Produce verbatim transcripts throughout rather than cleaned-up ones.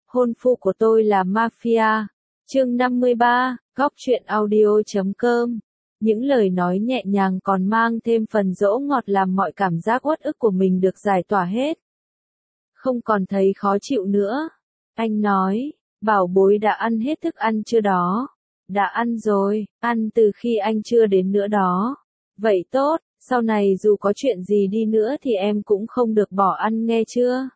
hôn phu của tôi là mafia. Chương năm mươi ba, góc truyện audio chấm com. Những lời nói nhẹ nhàng còn mang thêm phần dỗ ngọt làm mọi cảm giác uất ức của mình được giải tỏa hết. Không còn thấy khó chịu nữa. Anh nói, bảo bối đã ăn hết thức ăn chưa đó? Đã ăn rồi, ăn từ khi anh chưa đến nữa đó. Vậy tốt, sau này dù có chuyện gì đi nữa thì em cũng không được bỏ ăn nghe chưa?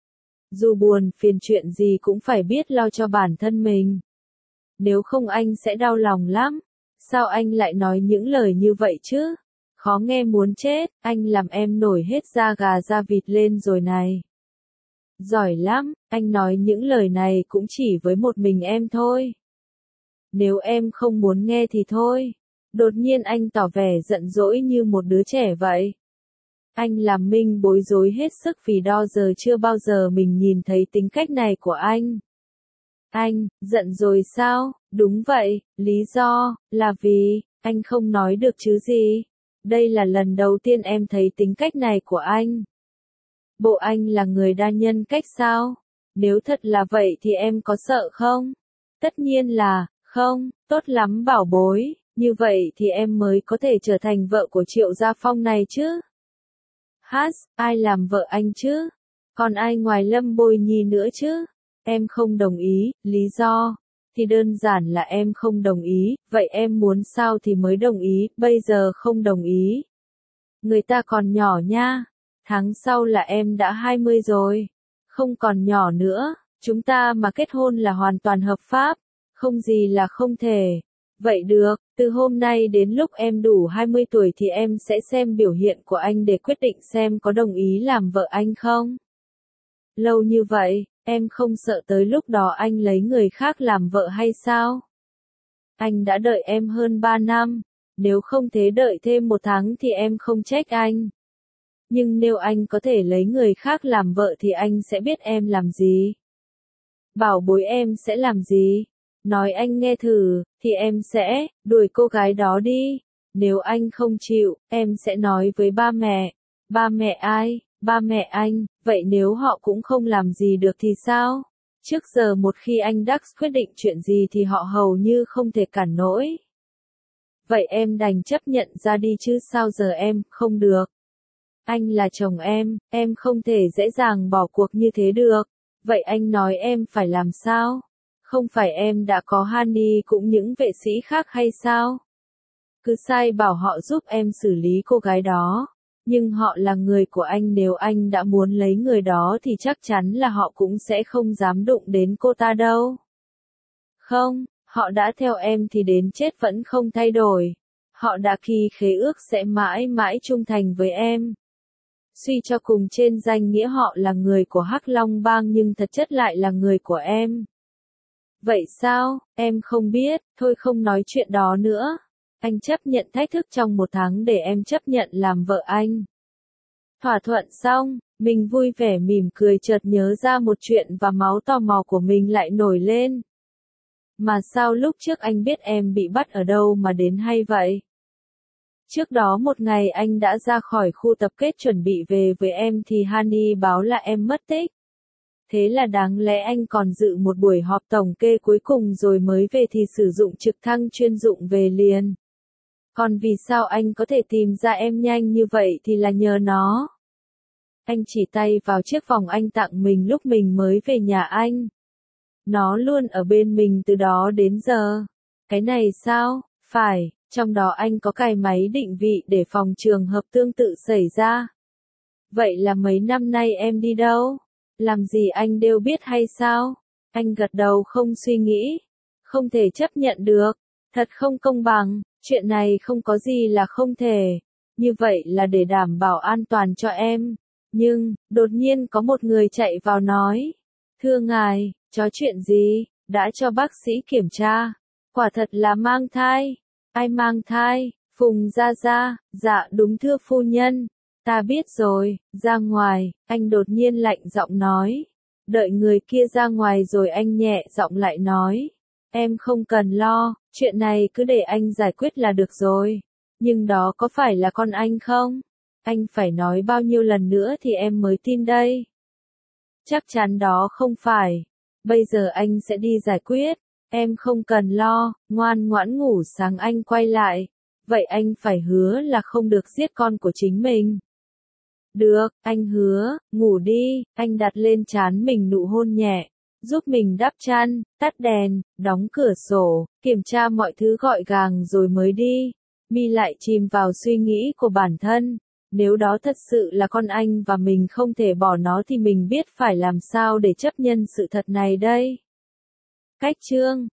Dù buồn phiền chuyện gì cũng phải biết lo cho bản thân mình. Nếu không anh sẽ đau lòng lắm. Sao anh lại nói những lời như vậy chứ? Khó nghe muốn chết, anh làm em nổi hết da gà da vịt lên rồi này. Giỏi lắm, anh nói những lời này cũng chỉ với một mình em thôi. Nếu em không muốn nghe thì thôi. Đột nhiên anh tỏ vẻ giận dỗi như một đứa trẻ vậy. Anh làm Minh bối rối hết sức vì đo giờ chưa bao giờ mình nhìn thấy tính cách này của anh. Anh, giận rồi sao? Đúng vậy, lý do, là vì, anh không nói được chứ gì. Đây là lần đầu tiên em thấy tính cách này của anh. Bộ anh là người đa nhân cách sao? Nếu thật là vậy thì em có sợ không? Tất nhiên là, không, tốt lắm bảo bối, như vậy thì em mới có thể trở thành vợ của Triệu Gia Phong này chứ. Hát, ai làm vợ anh chứ? Còn ai ngoài Lâm Bôi Nhi nữa chứ? Em không đồng ý, lý do? Thì đơn giản là em không đồng ý, vậy em muốn sao thì mới đồng ý, bây giờ không đồng ý. Người ta còn nhỏ nha, tháng sau là em đã hai mươi rồi, không còn nhỏ nữa, chúng ta mà kết hôn là hoàn toàn hợp pháp, không gì là không thể. Vậy được, từ hôm nay đến lúc em đủ hai mươi tuổi thì em sẽ xem biểu hiện của anh để quyết định xem có đồng ý làm vợ anh không. Lâu như vậy, em không sợ tới lúc đó anh lấy người khác làm vợ hay sao? Anh đã đợi em hơn ba năm, nếu không thế đợi thêm một tháng thì em không trách anh. Nhưng nếu anh có thể lấy người khác làm vợ thì anh sẽ biết em làm gì. Bảo bối em sẽ làm gì? Nói anh nghe thử, thì em sẽ đuổi cô gái đó đi. Nếu anh không chịu, em sẽ nói với ba mẹ. Ba mẹ ai? Ba mẹ anh. Vậy nếu họ cũng không làm gì được thì sao? Trước giờ một khi anh Dax quyết định chuyện gì thì họ hầu như không thể cản nổi. Vậy em đành chấp nhận ra đi chứ sao giờ em không được. Anh là chồng em, em không thể dễ dàng bỏ cuộc như thế được. Vậy anh nói em phải làm sao? Không phải em đã có Honey cũng những vệ sĩ khác hay sao? Cứ sai bảo họ giúp em xử lý cô gái đó. Nhưng họ là người của anh, nếu anh đã muốn lấy người đó thì chắc chắn là họ cũng sẽ không dám đụng đến cô ta đâu. Không, họ đã theo em thì đến chết vẫn không thay đổi. Họ đã ký khế ước sẽ mãi mãi trung thành với em. Suy cho cùng trên danh nghĩa họ là người của Hắc Long Bang nhưng thật chất lại là người của em. Vậy sao, em không biết, thôi không nói chuyện đó nữa. Anh chấp nhận thách thức trong một tháng để em chấp nhận làm vợ anh. Thỏa thuận xong, mình vui vẻ mỉm cười chợt nhớ ra một chuyện và máu tò mò của mình lại nổi lên. Mà sao lúc trước anh biết em bị bắt ở đâu mà đến hay vậy? Trước đó một ngày anh đã ra khỏi khu tập kết chuẩn bị về với em thì Honey báo là em mất tích. Thế là đáng lẽ anh còn dự một buổi họp tổng kê cuối cùng rồi mới về thì sử dụng trực thăng chuyên dụng về liền. Còn vì sao anh có thể tìm ra em nhanh như vậy thì là nhờ nó. Anh chỉ tay vào chiếc vòng anh tặng mình lúc mình mới về nhà anh. Nó luôn ở bên mình từ đó đến giờ. Cái này sao? Phải, trong đó anh có cài máy định vị để phòng trường hợp tương tự xảy ra. Vậy là mấy năm nay em đi đâu? Làm gì anh đều biết hay sao? Anh gật đầu không suy nghĩ. Không thể chấp nhận được. Thật không công bằng. Chuyện này không có gì là không thể. Như vậy là để đảm bảo an toàn cho em. Nhưng, đột nhiên có một người chạy vào nói. Thưa ngài, có chuyện gì? Đã cho bác sĩ kiểm tra. Quả thật là mang thai. Ai mang thai? Phùng Gia Gia. Dạ đúng thưa phu nhân. Ta biết rồi, ra ngoài, anh đột nhiên lạnh giọng nói. Đợi người kia ra ngoài rồi anh nhẹ giọng lại nói. Em không cần lo, chuyện này cứ để anh giải quyết là được rồi. Nhưng đó có phải là con anh không? Anh phải nói bao nhiêu lần nữa thì em mới tin đây? Chắc chắn đó không phải. Bây giờ anh sẽ đi giải quyết, em không cần lo, ngoan ngoãn ngủ sáng anh quay lại. Vậy anh phải hứa là không được giết con của chính mình. Được, anh hứa, ngủ đi, anh đặt lên trán mình nụ hôn nhẹ, giúp mình đắp chăn, tắt đèn, đóng cửa sổ, kiểm tra mọi thứ gọn gàng rồi mới đi. Mi lại chìm vào suy nghĩ của bản thân, nếu đó thật sự là con anh và mình không thể bỏ nó thì mình biết phải làm sao để chấp nhận sự thật này đây. Cách chương